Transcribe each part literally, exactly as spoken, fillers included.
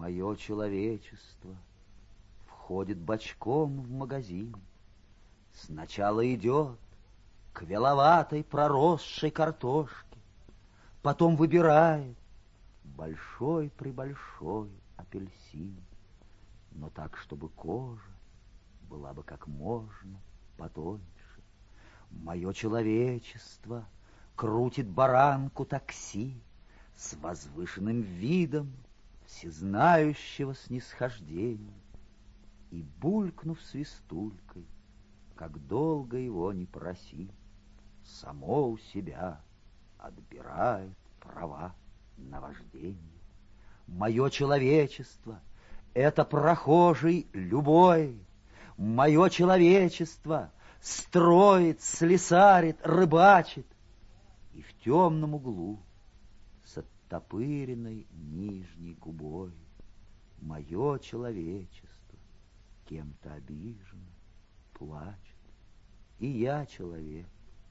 Мое человечество входит бочком в магазин. Сначала идет к веловатой проросшей картошке, потом выбирает большой-пребольшой апельсин, но так, чтобы кожа была бы как можно потоньше. Мое человечество крутит баранку такси с возвышенным видом всезнающего снисхождения и, булькнув свистулькой, как долго его не проси, само у себя отбирает права на вождение. Мое человечество — это прохожий любой. Мое человечество строит, слесарит, рыбачит, и в темном углу с оттопыренной нижней губой мое человечество кем-то обижено, плачет. И я человек,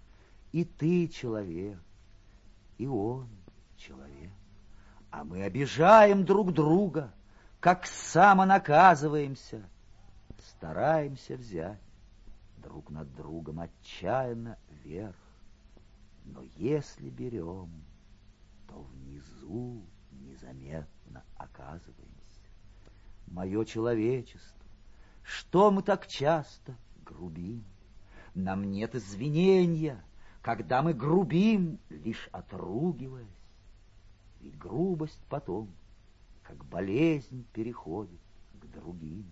и ты человек, и он человек. А мы обижаем друг друга, как самонаказываемся, стараемся взять друг над другом отчаянно верх. Но если берем, то внизу незаметно оказываемся. Мое человечество, что мы так часто грубим? Нам нет извинения, когда мы грубим, лишь отругиваясь. Ведь грубость потом, как болезнь, переходит к другим,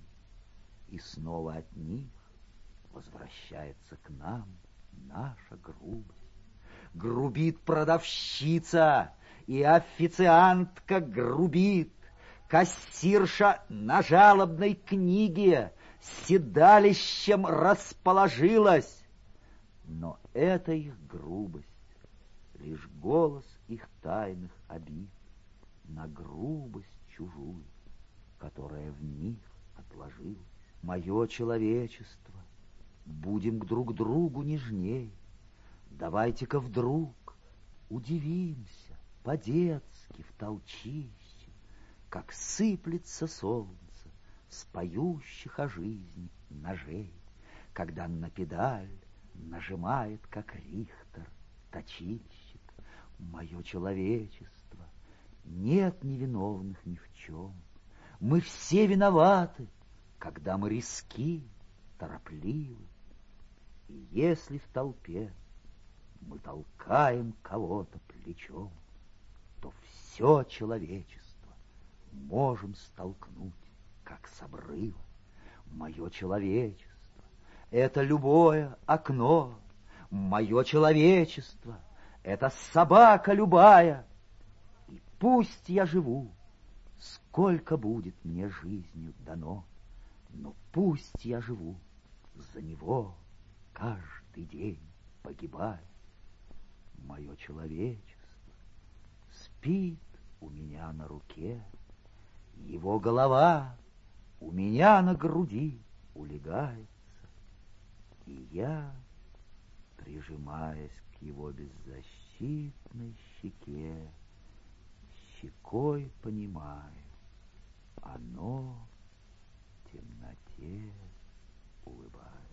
и снова от них возвращается к нам наша грубость. Грубит продавщица, и официантка грубит, кассирша на жалобной книге седалищем расположилась. Но это их грубость, лишь голос их тайных обид на грубость чужую, которая в них отложилась. Мое человечество, будем друг другу нежней. Давайте-ка вдруг удивимся по-детски в толчище, как сыплется солнце с поющих о жизни ножей, когда на педаль нажимает, как Рихтер, точильщик. Мое человечество, нет невиновных ни в чем. Мы все виноваты, когда мы риски, торопливы. И если в толпе мы толкаем кого-то плечом, то все человечество можем столкнуть, как с обрыва. Мое человечество — это любое окно. Мое человечество — это собака любая. И пусть я живу, сколько будет мне жизнью дано, но пусть я живу за него, каждый день погибая. Мое человечество спит у меня на руке, его голова у меня на груди улегается, и я, прижимаясь к его беззащитной щеке, щекой понимаю, оно в темноте улыбается.